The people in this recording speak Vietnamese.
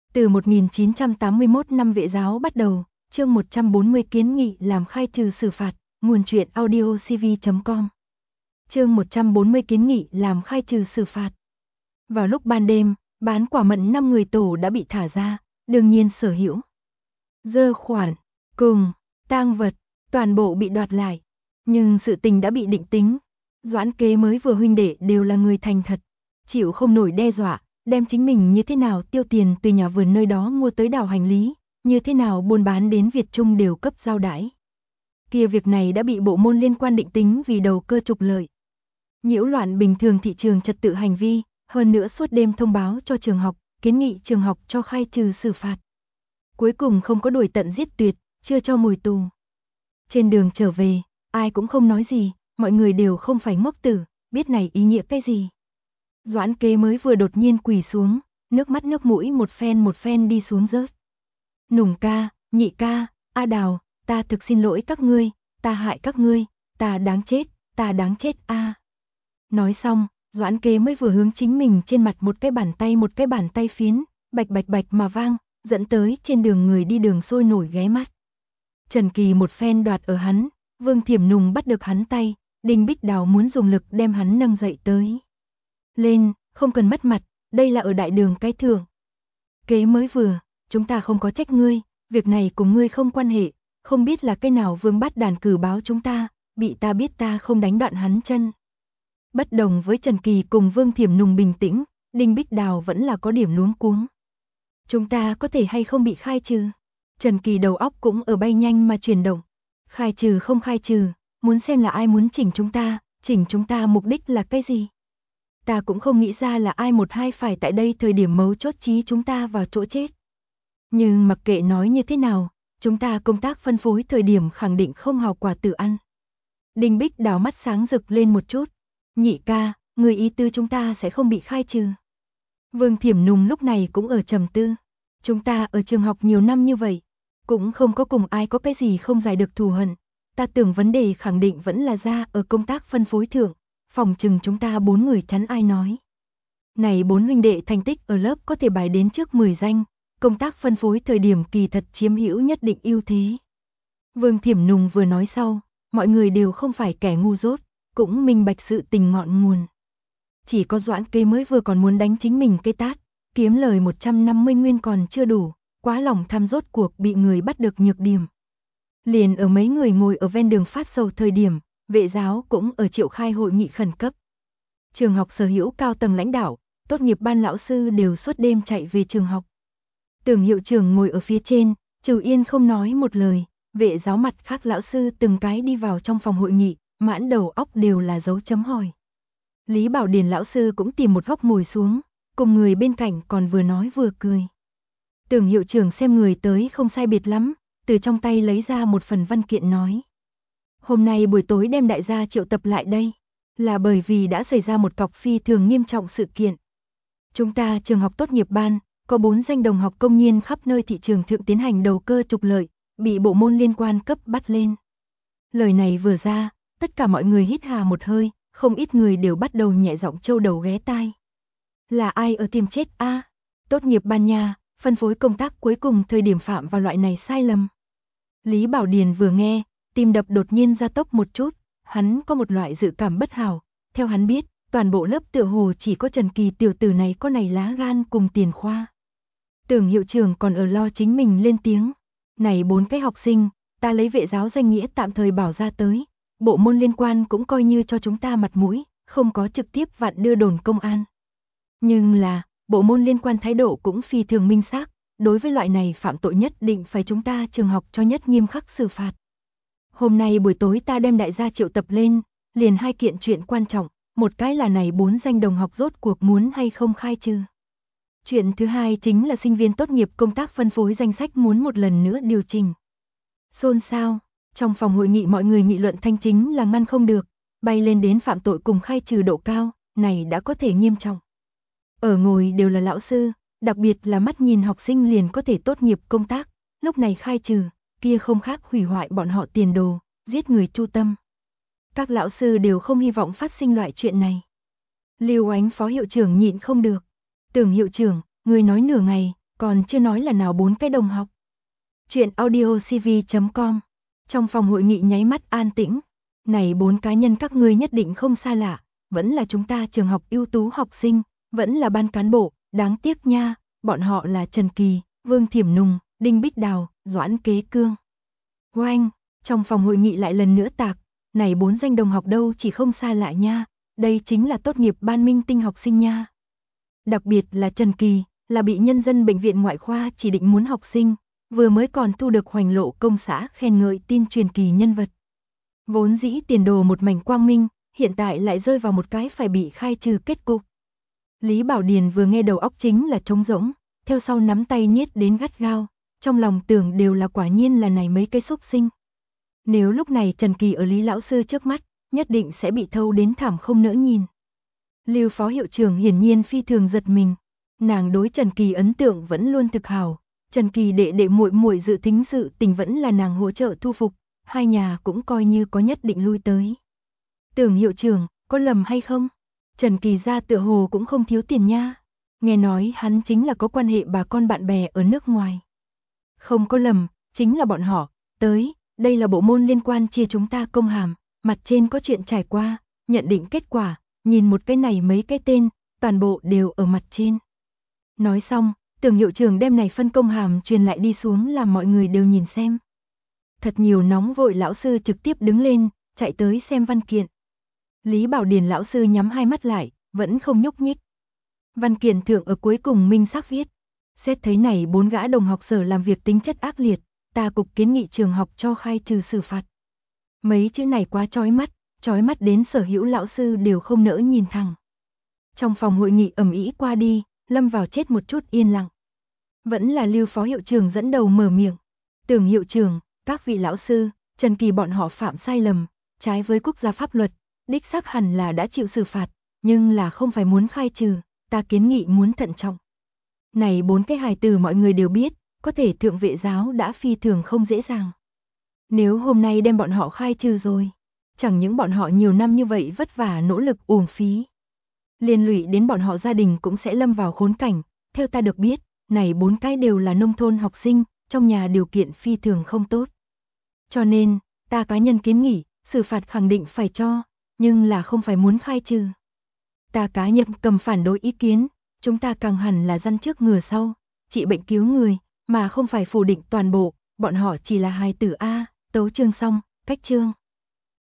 Từ 1981 năm Vệ giáo bắt đầu, chương 140 kiến nghị làm khai trừ xử phạt, nguồn truyện audio cv.com. Chương 140 kiến nghị làm khai trừ xử phạt. Vào lúc ban đêm, bán quả mận 5 người tổ đã bị thả ra, đương nhiên sở hữu dơ khoản cùng tang vật toàn bộ bị đoạt lại, nhưng sự tình đã bị định tính. Doãn Kế mới vừa huynh đệ đều là người thành thật, chịu không nổi đe dọa, đem chính mình như thế nào tiêu tiền từ nhà vườn nơi đó mua tới đào hành lý, như thế nào buôn bán đến Việt Trung đều cấp giao đãi. Kia việc này đã bị bộ môn liên quan định tính vì đầu cơ trục lợi, nhiễu loạn bình thường thị trường trật tự hành vi, hơn nữa suốt đêm thông báo cho trường học, kiến nghị trường học cho khai trừ xử phạt. Cuối cùng không có đuổi tận giết tuyệt, chưa cho mồi tù. Trên đường trở về, ai cũng không nói gì, mọi người đều không phải ngốc tử, biết này ý nghĩa cái gì. Doãn Kế mới vừa đột nhiên quỳ xuống, nước mắt nước mũi một phen đi xuống rớt. Nùng ca, Nhị ca, A Đào, ta thực xin lỗi các ngươi, ta hại các ngươi, ta đáng chết a. Nói xong, Doãn Kế mới vừa hướng chính mình trên mặt một cái bàn tay phiến, bạch mà vang, dẫn tới trên đường người đi đường sôi nổi ghé mắt. Trần Kỳ một phen đoạt ở hắn, Vương Thiểm Nùng bắt được hắn tay, Đinh Bích Đào muốn dùng lực đem hắn nâng dậy tới. Lên, không cần mất mặt, đây là ở đại đường cái thưởng. Kế mới vừa, chúng ta không có trách ngươi, việc này cùng ngươi không quan hệ, không biết là cái nào vương bắt đàn cử báo chúng ta, bị ta biết ta không đánh đoạn hắn chân. Bất đồng với Trần Kỳ cùng Vương Thiểm Nùng bình tĩnh, Đinh Bích Đào vẫn là có điểm luống cuống. Chúng ta có thể hay không bị khai trừ? Trần Kỳ đầu óc cũng ở bay nhanh mà chuyển động. Khai trừ không khai trừ, muốn xem là ai muốn chỉnh chúng ta mục đích là cái gì? Ta cũng không nghĩ ra là ai một hai phải tại đây thời điểm mấu chốt chí chúng ta vào chỗ chết. Nhưng mặc kệ nói như thế nào, chúng ta công tác phân phối thời điểm khẳng định không hào quả tự ăn. Đinh Bích Đào mắt sáng rực lên một chút. Nhị ca, người ý tư chúng ta sẽ không bị khai trừ. Vương Thiểm Nùng lúc này cũng ở trầm tư. Chúng ta ở trường học nhiều năm như vậy, cũng không có cùng ai có cái gì không giải được thù hận. Ta tưởng vấn đề khẳng định vẫn là ra ở công tác phân phối thượng, phòng chừng chúng ta 4 người chắn ai nói. Này 4 huynh đệ thành tích ở lớp có thể bài đến trước 10 danh, công tác phân phối thời điểm kỳ thật chiếm hữu nhất định ưu thế. Vương Thiểm Nùng vừa nói sau, mọi người đều không phải kẻ ngu dốt, cũng minh bạch sự tình ngọn nguồn. Chỉ có Doãn Kế mới vừa còn muốn đánh chính mình cây tát, kiếm lời 150 nguyên còn chưa đủ, quá lòng tham rốt cuộc bị người bắt được nhược điểm. Liền ở mấy người ngồi ở ven đường phát sầu thời điểm, Vệ giáo cũng ở triệu khai hội nghị khẩn cấp. Trường học sở hữu cao tầng lãnh đạo, tốt nghiệp ban lão sư đều suốt đêm chạy về trường học. Tưởng hiệu trưởng ngồi ở phía trên, trừ yên không nói một lời, Vệ giáo mặt khác lão sư từng cái đi vào trong phòng hội nghị, mãn đầu óc đều là dấu chấm hỏi. Lý Bảo Điền lão sư cũng tìm một góc ngồi xuống, cùng người bên cạnh còn vừa nói vừa cười. Tưởng hiệu trưởng xem người tới không sai biệt lắm, từ trong tay lấy ra một phần văn kiện nói. Hôm nay buổi tối đem đại gia triệu tập lại đây, là bởi vì đã xảy ra một cọc phi thường nghiêm trọng sự kiện. Chúng ta trường học tốt nghiệp ban, có 4 danh đồng học công nhiên khắp nơi thị trường thượng tiến hành đầu cơ trục lợi, bị bộ môn liên quan cấp bắt lên. Lời này vừa ra, tất cả mọi người hít hà một hơi, không ít người đều bắt đầu nhẹ giọng trâu đầu ghé tai. Là ai ở tìm chết a? Tốt nghiệp ban nha, phân phối công tác cuối cùng thời điểm phạm vào loại này sai lầm. Lý Bảo Điền vừa nghe, tim đập đột nhiên gia tốc một chút, hắn có một loại dự cảm bất hảo, theo hắn biết, toàn bộ lớp tựa hồ chỉ có Trần Kỳ tiểu tử này có này lá gan cùng tiền khoa. Tưởng hiệu trưởng còn ở lo chính mình lên tiếng, này 4 cái học sinh, ta lấy vệ giáo danh nghĩa tạm thời bảo ra tới, bộ môn liên quan cũng coi như cho chúng ta mặt mũi, không có trực tiếp vặn đưa đồn công an. Nhưng là, bộ môn liên quan thái độ cũng phi thường minh xác, đối với loại này phạm tội nhất định phải chúng ta trường học cho nhất nghiêm khắc xử phạt. Hôm nay buổi tối ta đem đại gia triệu tập lên, liền 2 kiện chuyện quan trọng, một cái là này 4 danh đồng học rốt cuộc muốn hay không khai trừ. Chuyện thứ hai chính là sinh viên tốt nghiệp công tác phân phối danh sách muốn một lần nữa điều chỉnh. Xôn xao, trong phòng hội nghị mọi người nghị luận thanh chính là ngăn không được, bay lên đến phạm tội cùng khai trừ độ cao, này đã có thể nghiêm trọng. Ở ngồi đều là lão sư, đặc biệt là mắt nhìn học sinh liền có thể tốt nghiệp công tác, lúc này khai trừ, kia không khác hủy hoại bọn họ tiền đồ, giết người chu tâm. Các lão sư đều không hy vọng phát sinh loại chuyện này. Lưu Ánh phó hiệu trưởng nhịn không được. Tưởng hiệu trưởng, người nói nửa ngày, còn chưa nói là nào 4 cái đồng học. Chuyện audio cv.com. Trong phòng hội nghị nháy mắt an tĩnh. Này 4 cá nhân các ngươi nhất định không xa lạ, vẫn là chúng ta trường học ưu tú học sinh, vẫn là ban cán bộ, đáng tiếc nha, bọn họ là Trần Kỳ, Vương Thiểm Nùng, Đinh Bích Đào, Doãn Kế Cương. Oanh, trong phòng hội nghị lại lần nữa tạc, này 4 danh đồng học đâu chỉ không xa lạ nha, đây chính là tốt nghiệp ban minh tinh học sinh nha. Đặc biệt là Trần Kỳ, là bị nhân dân bệnh viện ngoại khoa chỉ định muốn học sinh, vừa mới còn thu được Hoành Lộ công xã khen ngợi tin truyền kỳ nhân vật. Vốn dĩ tiền đồ một mảnh quang minh, hiện tại lại rơi vào một cái phải bị khai trừ kết cục. Lý Bảo Điền vừa nghe đầu óc chính là trống rỗng, theo sau nắm tay niết đến gắt gao, trong lòng tưởng đều là quả nhiên là này mấy cái xúc sinh. Nếu lúc này Trần Kỳ ở Lý lão sư trước mắt, nhất định sẽ bị thâu đến thảm không nỡ nhìn. Lưu phó hiệu trưởng hiển nhiên phi thường giật mình, nàng đối Trần Kỳ ấn tượng vẫn luôn thực hảo, Trần Kỳ đệ đệ muội muội dự tính sự tình vẫn là nàng hỗ trợ thu phục, hai nhà cũng coi như có nhất định lui tới. Tưởng hiệu trưởng, có lầm hay không? Trần Kỳ gia tựa hồ cũng không thiếu tiền nha. Nghe nói hắn chính là có quan hệ bà con bạn bè ở nước ngoài. Không có lầm, chính là bọn họ, tới, đây là bộ môn liên quan chia chúng ta công hàm, mặt trên có chuyện trải qua, nhận định kết quả, nhìn một cái này mấy cái tên, toàn bộ đều ở mặt trên. Nói xong, tưởng hiệu trưởng đem này phân công hàm truyền lại đi xuống làm mọi người đều nhìn xem. Thật nhiều nóng vội lão sư trực tiếp đứng lên, chạy tới xem văn kiện. Lý Bảo Điền lão sư nhắm hai mắt lại, vẫn không nhúc nhích. Văn kiện thượng ở cuối cùng minh xác viết. Xét thấy này 4 gã đồng học sở làm việc tính chất ác liệt, ta cục kiến nghị trường học cho khai trừ xử phạt. Mấy chữ này quá chói mắt đến sở hữu lão sư đều không nỡ nhìn thẳng. Trong phòng hội nghị ầm ĩ qua đi, lâm vào chết một chút yên lặng. Vẫn là Lưu phó hiệu trưởng dẫn đầu mở miệng. Tưởng hiệu trưởng, các vị lão sư, Trần Kỳ bọn họ phạm sai lầm, trái với quốc gia pháp luật, đích xác hẳn là đã chịu xử phạt, nhưng là không phải muốn khai trừ, ta kiến nghị muốn thận trọng. Này 4 cái hài từ mọi người đều biết, có thể thượng vệ giáo đã phi thường không dễ dàng. Nếu hôm nay đem bọn họ khai trừ rồi, chẳng những bọn họ nhiều năm như vậy vất vả nỗ lực uổng phí. Liên lụy đến bọn họ gia đình cũng sẽ lâm vào khốn cảnh, theo ta được biết, này 4 cái đều là nông thôn học sinh, trong nhà điều kiện phi thường không tốt. Cho nên, ta cá nhân kiến nghị, xử phạt khẳng định phải cho, nhưng là không phải muốn khai trừ. Ta cá nhân cầm phản đối ý kiến, chúng ta càng hẳn là răn trước ngừa sau, trị bệnh cứu người, mà không phải phủ định toàn bộ, bọn họ chỉ là hài tử A, tấu chương xong, cách chương.